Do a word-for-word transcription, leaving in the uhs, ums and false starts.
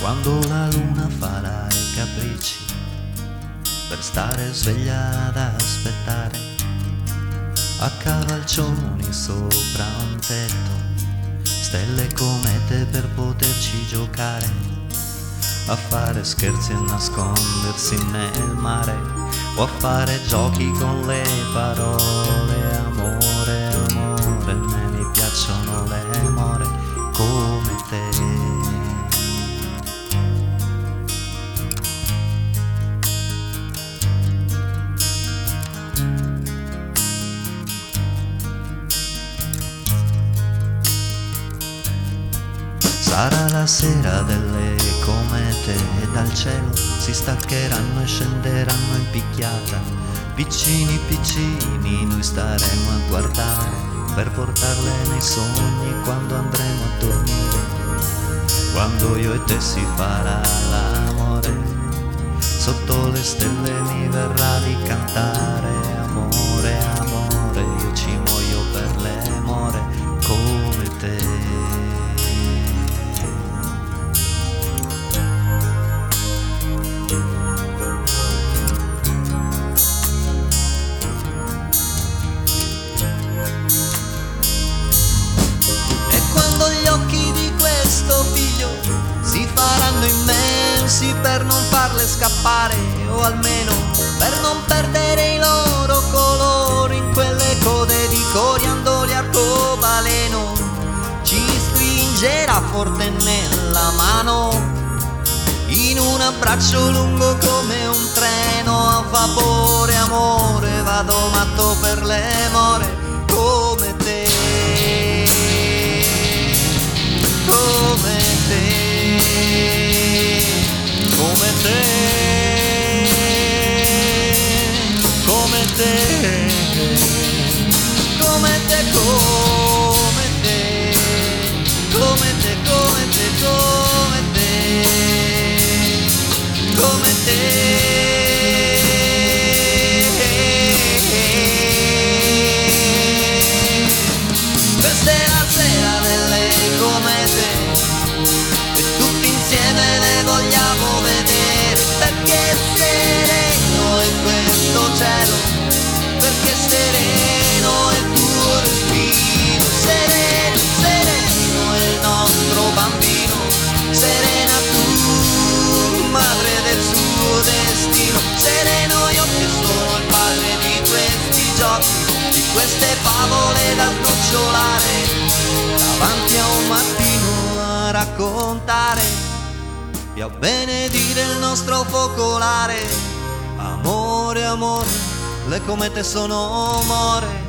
quando la luna farà i capricci per stare sveglia ad aspettare a cavalcioni sopra un tetto, stelle e comete per poterci giocare, a fare scherzi e nascondersi nel mare, o a fare giochi con le parole. Amore, amore, me mi piacciono le more come te. Sarà la sera delle comete e dal cielo si staccheranno e scenderanno in picchiata. Piccini piccini noi staremo a guardare per portarle nei sogni quando andremo a dormire. Quando io e te si farà l'amore, sotto le stelle mi verrà di cantare. Amore, amore, io ci muoio per le more come te. Si faranno immensi per non farle scappare, o almeno per non perdere i loro colori in quelle code di coriandoli arcobaleno. Ci stringerà forte nella mano in un abbraccio lungo come un treno a vapore. Amore, vado matto per le more come te, come te, come te, come te, come te, come te, come te, come te, come te, come te. Questa è la sera delle comete e tutti insieme le vogliamo vedere, perché sereno è questo cielo, perché sereno è il tuo respiro, sereno, sereno è il nostro bambino, serena tu, madre del suo destino, sereno io che sono il padre di questi giochi, di queste favole da snocciolare davanti a un mattino a raccontare e a benedire il nostro focolare. Amore, amore, le comete sono more